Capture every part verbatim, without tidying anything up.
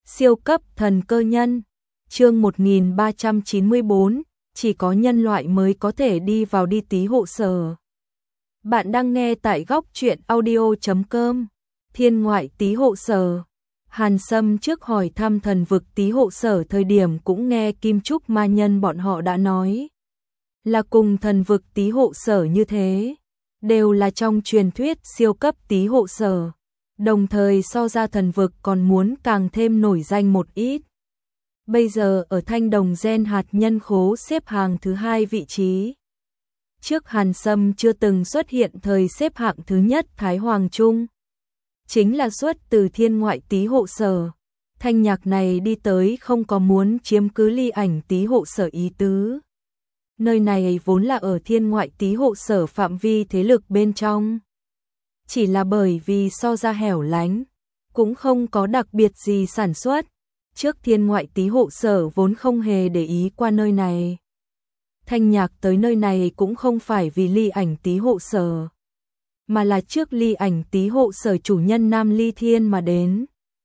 Siêu cấp thần cơ nhân, chương một nghìn ba trăm chín mươi bốn, chỉ có nhân loại mới có thể đi vào đi tí hộ sở. Bạn đang nghe tại góc truyện audio chấm com, thiên ngoại tí hộ sở. Hàn Sâm trước hỏi thăm thần vực tí hộ sở thời điểm cũng nghe Kim Trúc ma nhân bọn họ đã nói. Là cùng thần vực tí hộ sở như thế, đều là trong truyền thuyết siêu cấp tí hộ sở. Đồng thời so ra thần vực còn muốn càng thêm nổi danh một ít. Bây giờ ở thanh đồng gen hạt nhân khố xếp hàng thứ hai vị trí. Trước Hàn Sâm chưa từng xuất hiện thời xếp hạng thứ nhất Thái Hoàng Trung. Chính là xuất từ thiên ngoại tí hộ sở. Thanh nhạc này đi tới không có muốn chiếm cứ ly ảnh tí hộ sở ý tứ. Nơi này vốn là ở thiên ngoại tí hộ sở phạm vi thế lực bên trong. Chỉ là bởi vì so ra hẻo lánh, cũng không có đặc biệt gì sản xuất. Trước thiên ngoại tí hộ sở vốn không hề để ý qua nơi này. Thanh nhạc tới nơi này cũng không phải vì ly ảnh tí hộ sở, mà là trước ly ảnh tí hộ sở chủ nhân Nam Ly Thiên mà đến.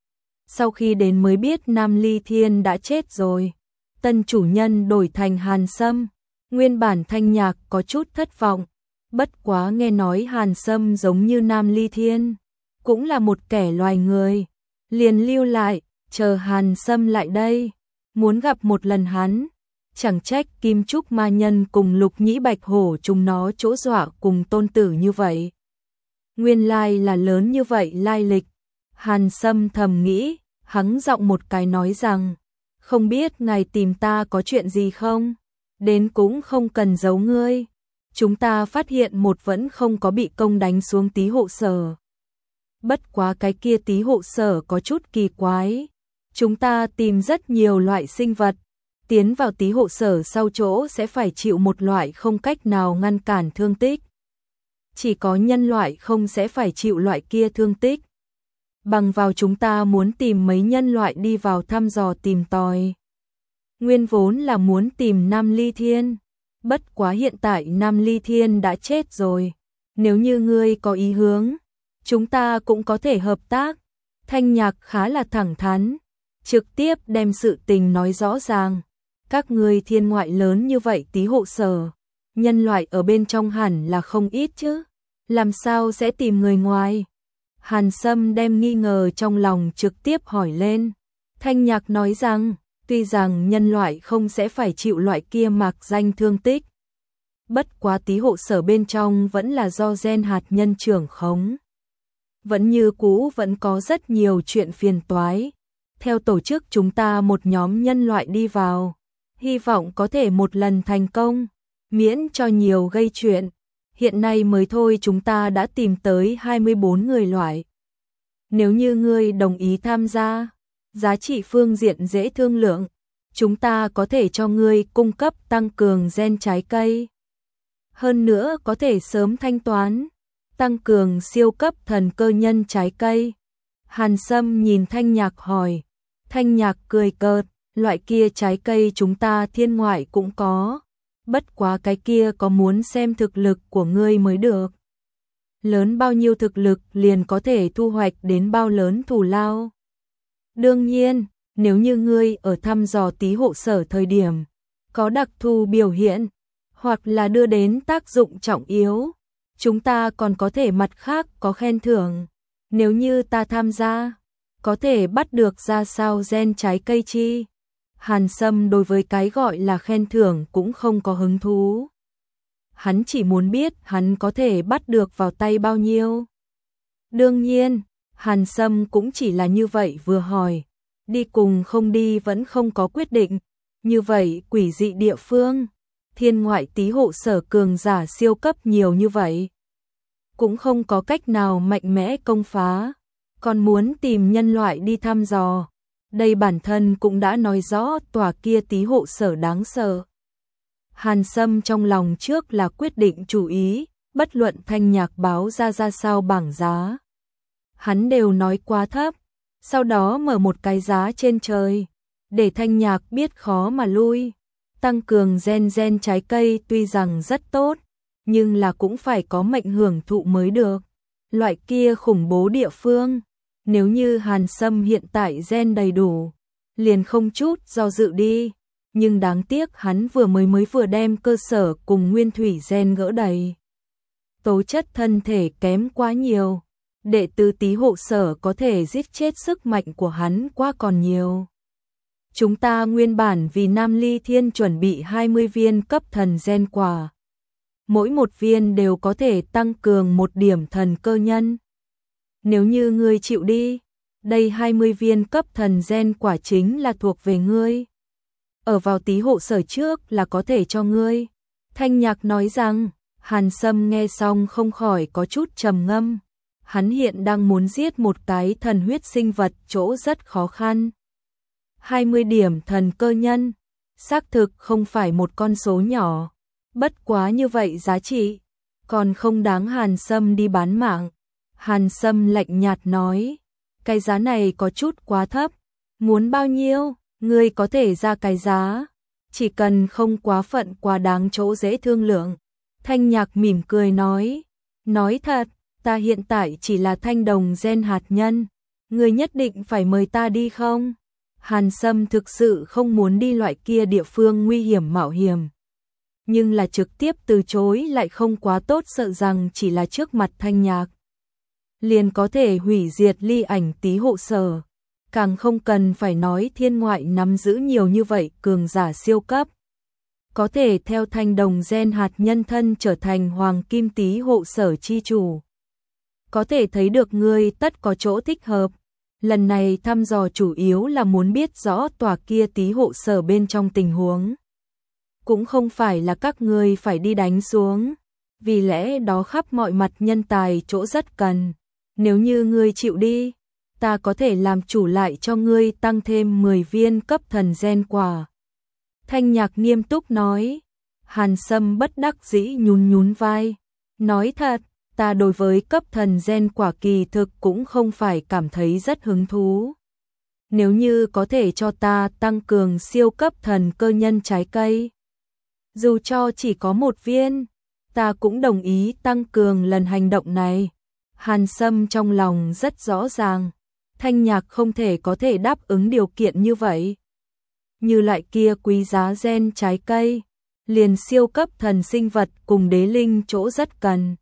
Sau khi đến mới biết Nam Ly Thiên đã chết rồi, tân chủ nhân đổi thành Hàn Sâm. Nguyên bản thanh nhạc có chút thất vọng, bất quá nghe nói Hàn Sâm giống như Nam Ly Thiên, cũng là một kẻ loài người, liền lưu lại, chờ Hàn Sâm lại đây, muốn gặp một lần hắn. Chẳng trách Kim Trúc ma nhân cùng Lục Nhĩ Bạch Hổ chúng nó chỗ dọa cùng tôn tử như vậy. Nguyên lai là lớn như vậy lai lịch. Hàn Sâm thầm nghĩ, hắng giọng một cái nói rằng, không biết ngài tìm ta có chuyện gì không? Đến cũng không cần giấu ngươi. Chúng ta phát hiện một vẫn không có bị công đánh xuống tí hộ sở. Bất quá cái kia tí hộ sở có chút kỳ quái. Chúng ta tìm rất nhiều loại sinh vật. Tiến vào tí hộ sở sau chỗ sẽ phải chịu một loại không cách nào ngăn cản thương tích. Chỉ có nhân loại không sẽ phải chịu loại kia thương tích. Bằng vào chúng ta muốn tìm mấy nhân loại đi vào thăm dò tìm tòi. Nguyên vốn là muốn tìm Nam Ly Thiên. Bất quá hiện tại Nam Ly Thiên đã chết rồi. Nếu như ngươi có ý hướng, chúng ta cũng có thể hợp tác. Thanh nhạc khá là thẳng thắn, trực tiếp đem sự tình nói rõ ràng. Các ngươi thiên ngoại lớn như vậy tí hộ sở, nhân loại ở bên trong hẳn là không ít chứ. Làm sao sẽ tìm người ngoài? Hàn Sâm đem nghi ngờ trong lòng trực tiếp hỏi lên. Thanh nhạc nói rằng, tuy rằng nhân loại không sẽ phải chịu loại kia mạc danh thương tích. Bất quá tí hộ sở bên trong vẫn là do gen hạt nhân trưởng khống. Vẫn như cũ vẫn có rất nhiều chuyện phiền toái. Theo tổ chức chúng ta một nhóm nhân loại đi vào. Hy vọng có thể một lần thành công, miễn cho nhiều gây chuyện. Hiện nay mới thôi chúng ta đã tìm tới hai mươi bốn người loại. Nếu như ngươi đồng ý tham gia, giá trị phương diện dễ thương lượng, chúng ta có thể cho ngươi cung cấp tăng cường gen trái cây. Hơn nữa có thể sớm thanh toán, tăng cường siêu cấp thần cơ nhân trái cây. Hàn Sâm nhìn Thanh Nhạc hỏi, Thanh Nhạc cười cợt, loại kia trái cây chúng ta thiên ngoại cũng có, bất quá cái kia có muốn xem thực lực của ngươi mới được. Lớn bao nhiêu thực lực liền có thể thu hoạch đến bao lớn thù lao. Đương nhiên, nếu như ngươi ở thăm dò tí hộ sở thời điểm, có đặc thù biểu hiện, hoặc là đưa đến tác dụng trọng yếu, chúng ta còn có thể mặt khác có khen thưởng. Nếu như ta tham gia, có thể bắt được ra sao gen trái cây chi. Hàn Sâm đối với cái gọi là khen thưởng cũng không có hứng thú. Hắn chỉ muốn biết hắn có thể bắt được vào tay bao nhiêu. Đương nhiên, Hàn Sâm cũng chỉ là như vậy vừa hỏi. Đi cùng không đi vẫn không có quyết định. Như vậy quỷ dị địa phương, thiên ngoại tí hộ sở cường giả siêu cấp nhiều như vậy. Cũng không có cách nào mạnh mẽ công phá. Còn muốn tìm nhân loại đi thăm dò. Đây bản thân cũng đã nói rõ tòa kia tí hộ sở đáng sợ. Hàn Sâm trong lòng trước là quyết định chủ ý, bất luận Thanh Nhạc báo ra ra sao bảng giá. Hắn đều nói quá thấp, sau đó mở một cái giá trên trời, để Thanh Nhạc biết khó mà lui. Tăng cường gen gen trái cây tuy rằng rất tốt, nhưng là cũng phải có mệnh hưởng thụ mới được. Loại kia khủng bố địa phương, Nếu như Hàn Sâm hiện tại gen đầy đủ, liền không chút do dự đi, nhưng đáng tiếc hắn vừa mới mới vừa đem cơ sở cùng nguyên thủy gen gỡ đầy. Tố chất thân thể kém quá nhiều, đệ tử Tý Hộ Sở có thể giết chết sức mạnh của hắn quá còn nhiều. Chúng ta nguyên bản vì Nam Ly Thiên chuẩn bị hai mươi viên cấp thần gen quả. Mỗi một viên đều có thể tăng cường một điểm thần cơ nhân. Nếu như ngươi chịu đi, đây hai mươi viên cấp thần gen quả chính là thuộc về ngươi. Ở vào Tý Hộ Sở trước là có thể cho ngươi. Thanh Nhạc nói rằng, Hàn Sâm nghe xong không khỏi có chút trầm ngâm. Hắn hiện đang muốn giết một cái thần huyết sinh vật chỗ rất khó khăn. hai mươi điểm thần cơ nhân, xác thực không phải một con số nhỏ. Bất quá như vậy giá trị, còn không đáng Hàn Sâm đi bán mạng. Hàn Sâm lạnh nhạt nói, cái giá này có chút quá thấp, muốn bao nhiêu, ngươi có thể ra cái giá, chỉ cần không quá phận quá đáng chỗ dễ thương lượng. Thanh Nhạc mỉm cười nói, nói thật, ta hiện tại chỉ là thanh đồng gen hạt nhân, ngươi nhất định phải mời ta đi không? Hàn Sâm thực sự không muốn đi loại kia địa phương nguy hiểm mạo hiểm. Nhưng là trực tiếp từ chối lại không quá tốt, sợ rằng chỉ là trước mặt Thanh Nhạc liền có thể hủy diệt Ly Ảnh Tý Hộ Sở. Càng không cần phải nói thiên ngoại nắm giữ nhiều như vậy cường giả siêu cấp. Có thể theo thanh đồng gen hạt nhân thân trở thành Hoàng Kim Tý Hộ Sở chi chủ. Có thể thấy được ngươi tất có chỗ thích hợp. Lần này thăm dò chủ yếu là muốn biết rõ tòa kia Tý Hộ Sở bên trong tình huống. Cũng không phải là các ngươi phải đi đánh xuống, vì lẽ đó khắp mọi mặt nhân tài chỗ rất cần. Nếu như ngươi chịu đi, ta có thể làm chủ lại cho ngươi tăng thêm mười viên cấp thần gen quả. Thanh Nhạc nghiêm túc nói. Hàn Sâm bất đắc dĩ nhún nhún vai, nói thật, ta đối với cấp thần gen quả kỳ thực cũng không phải cảm thấy rất hứng thú. Nếu như có thể cho ta tăng cường siêu cấp thần cơ nhân trái cây, dù cho chỉ có một viên, ta cũng đồng ý tăng cường lần hành động này. Hàn Sâm trong lòng rất rõ ràng, Thanh Nhạc không thể có thể đáp ứng điều kiện như vậy. Như lại kia quý giá gen trái cây, liền siêu cấp thần sinh vật cùng đế linh chỗ rất cần.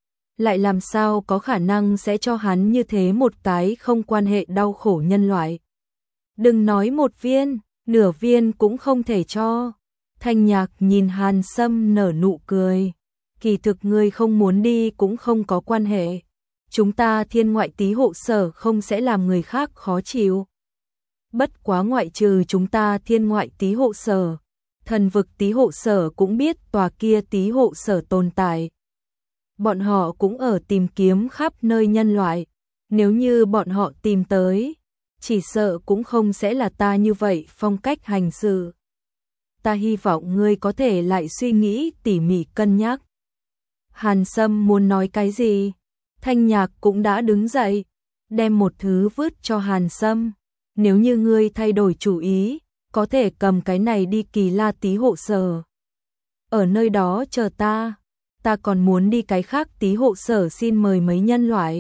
Lại làm sao có khả năng sẽ cho hắn như thế một cái không quan hệ đau khổ nhân loại. Đừng nói một viên, nửa viên cũng không thể cho. Thanh Nhạc nhìn Hàn Sâm nở nụ cười. Kỳ thực ngươi không muốn đi cũng không có quan hệ. Chúng ta thiên ngoại Tý Hộ Sở không sẽ làm người khác khó chịu. Bất quá ngoại trừ chúng ta thiên ngoại Tý Hộ Sở, thần vực Tý Hộ Sở cũng biết tòa kia Tý Hộ Sở tồn tại. Bọn họ cũng ở tìm kiếm khắp nơi nhân loại. Nếu như bọn họ tìm tới, chỉ sợ cũng không sẽ là ta như vậy phong cách hành sự. Ta hy vọng ngươi có thể lại suy nghĩ tỉ mỉ cân nhắc. Hàn Sâm muốn nói cái gì? Thanh Nhạc cũng đã đứng dậy, đem một thứ vứt cho Hàn Sâm. Nếu như ngươi thay đổi chủ ý, có thể cầm cái này đi Kỳ La Tý Hộ Sở. Ở nơi đó chờ ta, ta còn muốn đi cái khác Tý Hộ Sở xin mời mấy nhân loại.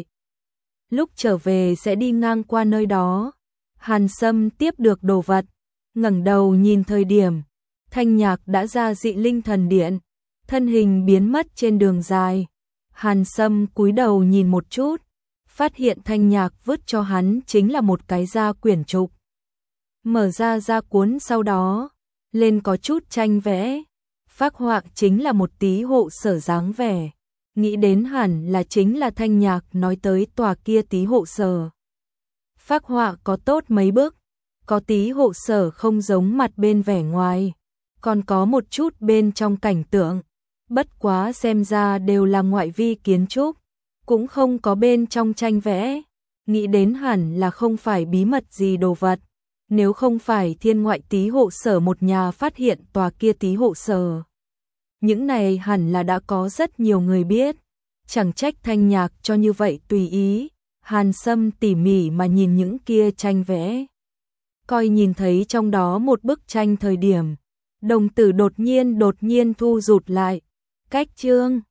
Lúc trở về sẽ đi ngang qua nơi đó. Hàn Sâm tiếp được đồ vật, ngẩng đầu nhìn thời điểm, Thanh Nhạc đã ra Dị Linh Thần Điện, thân hình biến mất trên đường dài. Hàn Sâm cúi đầu nhìn một chút, phát hiện Thanh Nhạc vứt cho hắn chính là một cái da quyển trục. Mở ra da cuốn sau đó, lên có chút tranh vẽ, phác họa chính là một Tý Hộ Sở dáng vẻ. Nghĩ đến hẳn là chính là Thanh Nhạc nói tới tòa kia Tý Hộ Sở. Phác họa có tốt mấy bức, có Tý Hộ Sở không giống mặt bên vẻ ngoài, còn có một chút bên trong cảnh tượng. Bất quá xem ra đều là ngoại vi kiến trúc, cũng không có bên trong tranh vẽ. Nghĩ đến hẳn là không phải bí mật gì đồ vật. Nếu không phải thiên ngoại Tý Hộ Sở một nhà phát hiện tòa kia Tý Hộ Sở, những này hẳn là đã có rất nhiều người biết. Chẳng trách Thanh Nhạc cho như vậy tùy ý. Hàn Sâm tỉ mỉ mà nhìn những kia tranh vẽ, coi nhìn thấy trong đó một bức tranh thời điểm, đồng tử đột nhiên đột nhiên thu rụt lại. Cách chương